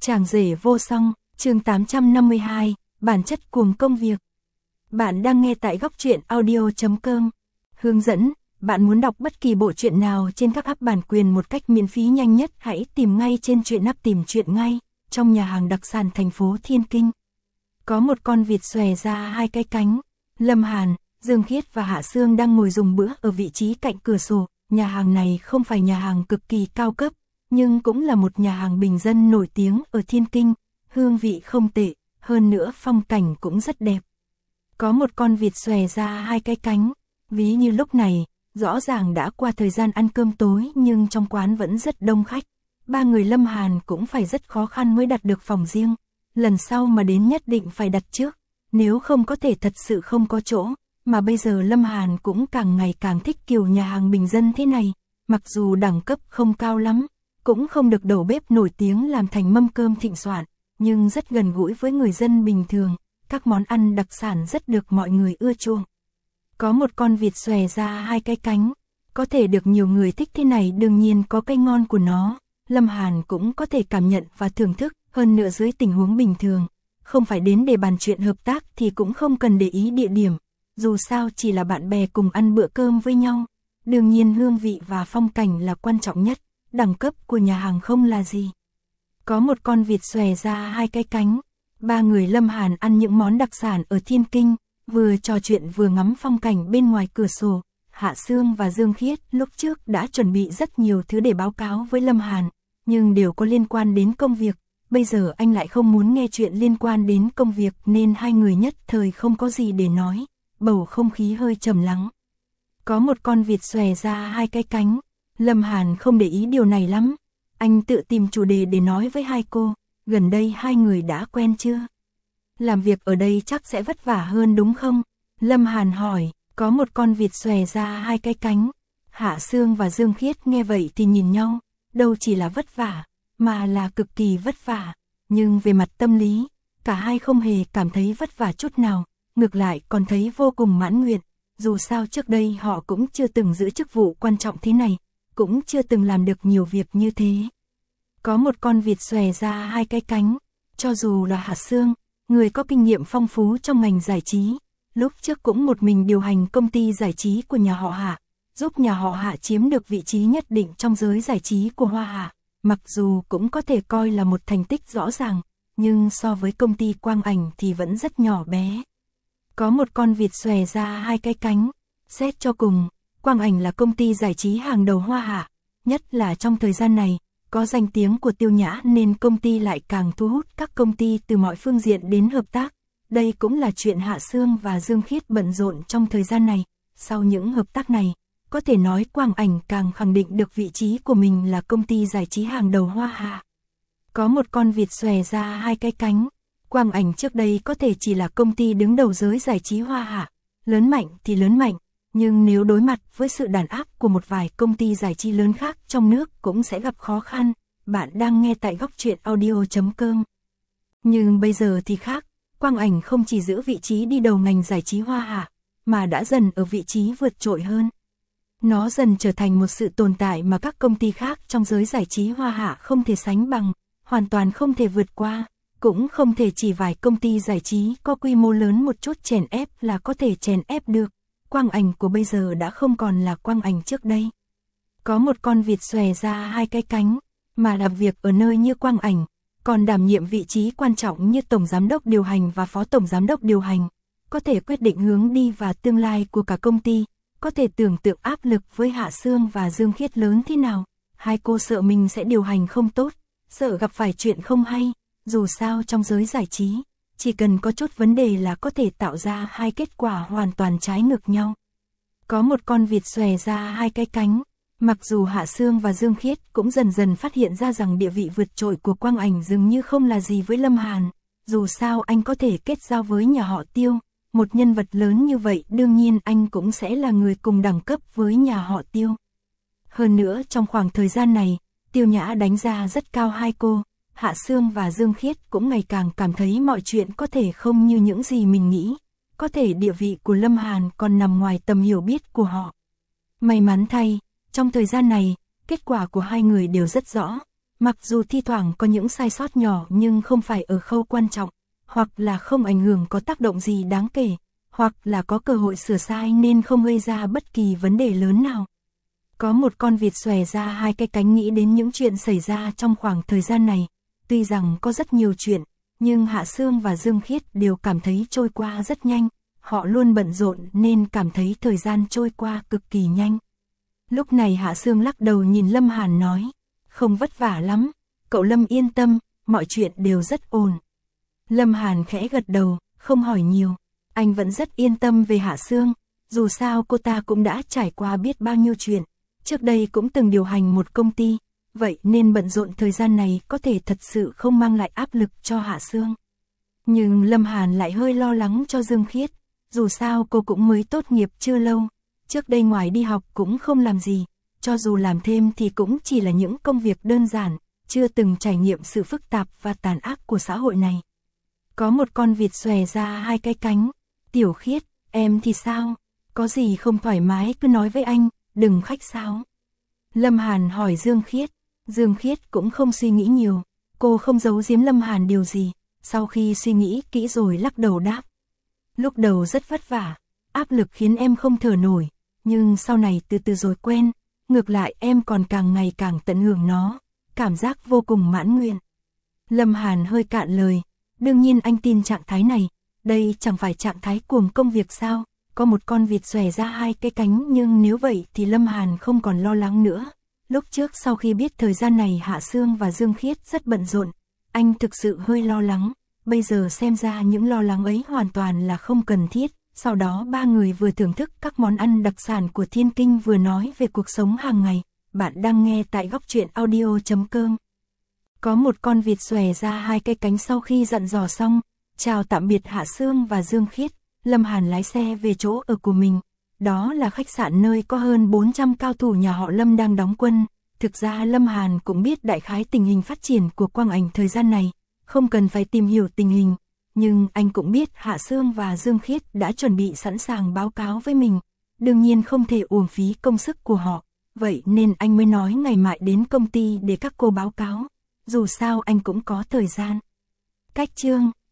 Chàng rể vô song, chương 852, bản chất cuồng công việc. Bạn đang nghe tại góc truyện audio.com. Hướng dẫn, bạn muốn đọc bất kỳ bộ truyện nào trên các app bản quyền một cách miễn phí nhanh nhất, hãy tìm ngay trên truyện app tìm truyện ngay, trong nhà hàng đặc sản thành phố Thiên Kinh. Có một con vịt xòe ra hai cái cánh. Lâm Hàn, Dương Khiết và Hạ Sương đang ngồi dùng bữa ở vị trí cạnh cửa sổ. Nhà hàng này không phải nhà hàng cực kỳ cao cấp, nhưng cũng là một nhà hàng bình dân nổi tiếng ở Thiên Kinh, hương vị không tệ, hơn nữa phong cảnh cũng rất đẹp. Có một con vịt xòe ra hai cái cánh, ví như lúc này, rõ ràng đã qua thời gian ăn cơm tối nhưng trong quán vẫn rất đông khách. Ba người Lâm Hàn cũng phải rất khó khăn mới đặt được phòng riêng, lần sau mà đến nhất định phải đặt trước, nếu không có thể thật sự không có chỗ. Mà bây giờ Lâm Hàn cũng càng ngày càng thích kiểu nhà hàng bình dân thế này, mặc dù đẳng cấp không cao lắm, cũng không được đầu bếp nổi tiếng làm thành mâm cơm thịnh soạn, nhưng rất gần gũi với người dân bình thường, các món ăn đặc sản rất được mọi người ưa chuộng. Có một con vịt xòe ra hai cái cánh, có thể được nhiều người thích thế này đương nhiên có cái ngon của nó, Lâm Hàn cũng có thể cảm nhận và thưởng thức, hơn nữa dưới tình huống bình thường, không phải đến để bàn chuyện hợp tác thì cũng không cần để ý địa điểm. Dù sao chỉ là bạn bè cùng ăn bữa cơm với nhau, đương nhiên hương vị và phong cảnh là quan trọng nhất, đẳng cấp của nhà hàng không là gì. Có một con vịt xòe ra hai cái cánh, ba người Lâm Hàn ăn những món đặc sản ở Thiên Kinh, vừa trò chuyện vừa ngắm phong cảnh bên ngoài cửa sổ. Hạ Sương và Dương Khiết lúc trước đã chuẩn bị rất nhiều thứ để báo cáo với Lâm Hàn, nhưng đều có liên quan đến công việc, bây giờ anh lại không muốn nghe chuyện liên quan đến công việc nên hai người nhất thời không có gì để nói. Bầu không khí hơi trầm lắng. Có một con vịt xòe ra hai cái cánh, Lâm Hàn không để ý điều này lắm. Anh tự tìm chủ đề để nói với hai cô, gần đây hai người đã quen chưa? Làm việc ở đây chắc sẽ vất vả hơn đúng không? Lâm Hàn hỏi, có một con vịt xòe ra hai cái cánh. Hạ Sương và Dương Khiết nghe vậy thì nhìn nhau, đâu chỉ là vất vả, mà là cực kỳ vất vả. Nhưng về mặt tâm lý, cả hai không hề cảm thấy vất vả chút nào. Ngược lại còn thấy vô cùng mãn nguyện, dù sao trước đây họ cũng chưa từng giữ chức vụ quan trọng thế này, cũng chưa từng làm được nhiều việc như thế. Có một con vịt xòe ra hai cái cánh, cho dù là Hạ Sương, người có kinh nghiệm phong phú trong ngành giải trí, lúc trước cũng một mình điều hành công ty giải trí của nhà họ Hạ, giúp nhà họ Hạ chiếm được vị trí nhất định trong giới giải trí của Hoa Hạ, mặc dù cũng có thể coi là một thành tích rõ ràng, nhưng so với công ty Quang Ảnh thì vẫn rất nhỏ bé. Có một con vịt xòe ra hai cái cánh, xét cho cùng, Quang Ảnh là công ty giải trí hàng đầu Hoa Hạ, nhất là trong thời gian này, có danh tiếng của Tiêu Nhã nên công ty lại càng thu hút các công ty từ mọi phương diện đến hợp tác. Đây cũng là chuyện Hạ Sương và Dương Khiết bận rộn trong thời gian này, sau những hợp tác này, có thể nói Quang Ảnh càng khẳng định được vị trí của mình là công ty giải trí hàng đầu Hoa Hạ. Có một con vịt xòe ra hai cái cánh. Quang Ảnh trước đây có thể chỉ là công ty đứng đầu giới giải trí Hoa Hạ, lớn mạnh thì lớn mạnh, nhưng nếu đối mặt với sự đàn áp của một vài công ty giải trí lớn khác trong nước cũng sẽ gặp khó khăn. Bạn đang nghe tại góc truyện audio.com. Nhưng bây giờ thì khác, Quang Ảnh không chỉ giữ vị trí đi đầu ngành giải trí Hoa Hạ, mà đã dần ở vị trí vượt trội hơn. Nó dần trở thành một sự tồn tại mà các công ty khác trong giới giải trí Hoa Hạ không thể sánh bằng, hoàn toàn không thể vượt qua. Cũng không thể chỉ vài công ty giải trí có quy mô lớn một chút chèn ép là có thể chèn ép được. Quang Ảnh của bây giờ đã không còn là Quang Ảnh trước đây. Có một con vịt xòe ra hai cái cánh, mà làm việc ở nơi như Quang Ảnh, còn đảm nhiệm vị trí quan trọng như Tổng Giám đốc điều hành và Phó Tổng Giám đốc điều hành, có thể quyết định hướng đi và tương lai của cả công ty, có thể tưởng tượng áp lực với Hạ Sương và Dương Khiết lớn thế nào. Hai cô sợ mình sẽ điều hành không tốt, sợ gặp phải chuyện không hay. Dù sao trong giới giải trí, chỉ cần có chút vấn đề là có thể tạo ra hai kết quả hoàn toàn trái ngược nhau. Có một con vịt xòe ra hai cái cánh, mặc dù Hạ Sương và Dương Khiết cũng dần dần phát hiện ra rằng địa vị vượt trội của Quang Ảnh dường như không là gì với Lâm Hàn. Dù sao anh có thể kết giao với nhà họ Tiêu, một nhân vật lớn như vậy đương nhiên anh cũng sẽ là người cùng đẳng cấp với nhà họ Tiêu. Hơn nữa trong khoảng thời gian này, Tiêu Nhã đánh giá rất cao hai cô. Hạ Sương và Dương Khiết cũng ngày càng cảm thấy mọi chuyện có thể không như những gì mình nghĩ, có thể địa vị của Lâm Hàn còn nằm ngoài tầm hiểu biết của họ. May mắn thay, trong thời gian này, kết quả của hai người đều rất rõ, Mặc dù thi thoảng có những sai sót nhỏ nhưng không phải ở khâu quan trọng, hoặc là không ảnh hưởng có tác động gì đáng kể, hoặc là có cơ hội sửa sai nên không gây ra bất kỳ vấn đề lớn nào. Có một con vịt xòe ra hai cái cánh nghĩ đến những chuyện xảy ra trong khoảng thời gian này. Tuy rằng có rất nhiều chuyện, nhưng Hạ Sương và Dương Khiết đều cảm thấy trôi qua rất nhanh. Họ luôn bận rộn nên cảm thấy thời gian trôi qua cực kỳ nhanh. Lúc này Hạ Sương lắc đầu nhìn Lâm Hàn nói, không vất vả lắm, cậu Lâm yên tâm, mọi chuyện đều rất ổn. Lâm Hàn khẽ gật đầu, không hỏi nhiều. Anh vẫn rất yên tâm về Hạ Sương, dù sao cô ta cũng đã trải qua biết bao nhiêu chuyện. Trước đây cũng từng điều hành một công ty, vậy nên bận rộn thời gian này có thể thật sự không mang lại áp lực cho Hạ Sương. Nhưng Lâm Hàn lại hơi lo lắng cho Dương Khiết, dù sao cô cũng mới tốt nghiệp chưa lâu, trước đây ngoài đi học cũng không làm gì, cho dù làm thêm thì cũng chỉ là những công việc đơn giản, chưa từng trải nghiệm sự phức tạp và tàn ác của xã hội này. Có một con vịt xòe ra hai cái cánh, Tiểu Khiết, em thì sao? Có gì không thoải mái cứ nói với anh, đừng khách sáo. Lâm Hàn hỏi Dương Khiết cũng không suy nghĩ nhiều, cô không giấu giếm Lâm Hàn điều gì, sau khi suy nghĩ kỹ rồi lắc đầu đáp. Lúc đầu rất vất vả, áp lực khiến em không thở nổi, nhưng sau này từ từ rồi quen, ngược lại em còn càng ngày càng tận hưởng nó, cảm giác vô cùng mãn nguyện. Lâm Hàn hơi cạn lời, đương nhiên anh tin trạng thái này, đây chẳng phải trạng thái cuồng công việc sao, có một con vịt xòe ra hai cái cánh nhưng nếu vậy thì Lâm Hàn không còn lo lắng nữa. Lúc trước sau khi biết thời gian này Hạ Sương và Dương Khiết rất bận rộn, anh thực sự hơi lo lắng, bây giờ xem ra những lo lắng ấy hoàn toàn là không cần thiết. Sau đó ba người vừa thưởng thức các món ăn đặc sản của Thiên Kinh vừa nói về cuộc sống hàng ngày. Bạn đang nghe tại Góc Truyện Audio.com. Có một con vịt xòe ra hai cái cánh sau khi dặn dò xong, chào tạm biệt Hạ Sương và Dương Khiết, Lâm Hàn lái xe về chỗ ở của mình. Đó là khách sạn nơi có hơn 400 cao thủ nhà họ Lâm đang đóng quân. Thực ra Lâm Hàn cũng biết đại khái tình hình phát triển của quang ảnh thời gian này, không cần phải tìm hiểu tình hình. Nhưng anh cũng biết Hạ Sương và Dương Khiết đã chuẩn bị sẵn sàng báo cáo với mình, đương nhiên không thể uổng phí công sức của họ, vậy nên anh mới nói ngày mai đến công ty để các cô báo cáo, dù sao anh cũng có thời gian. Cách chương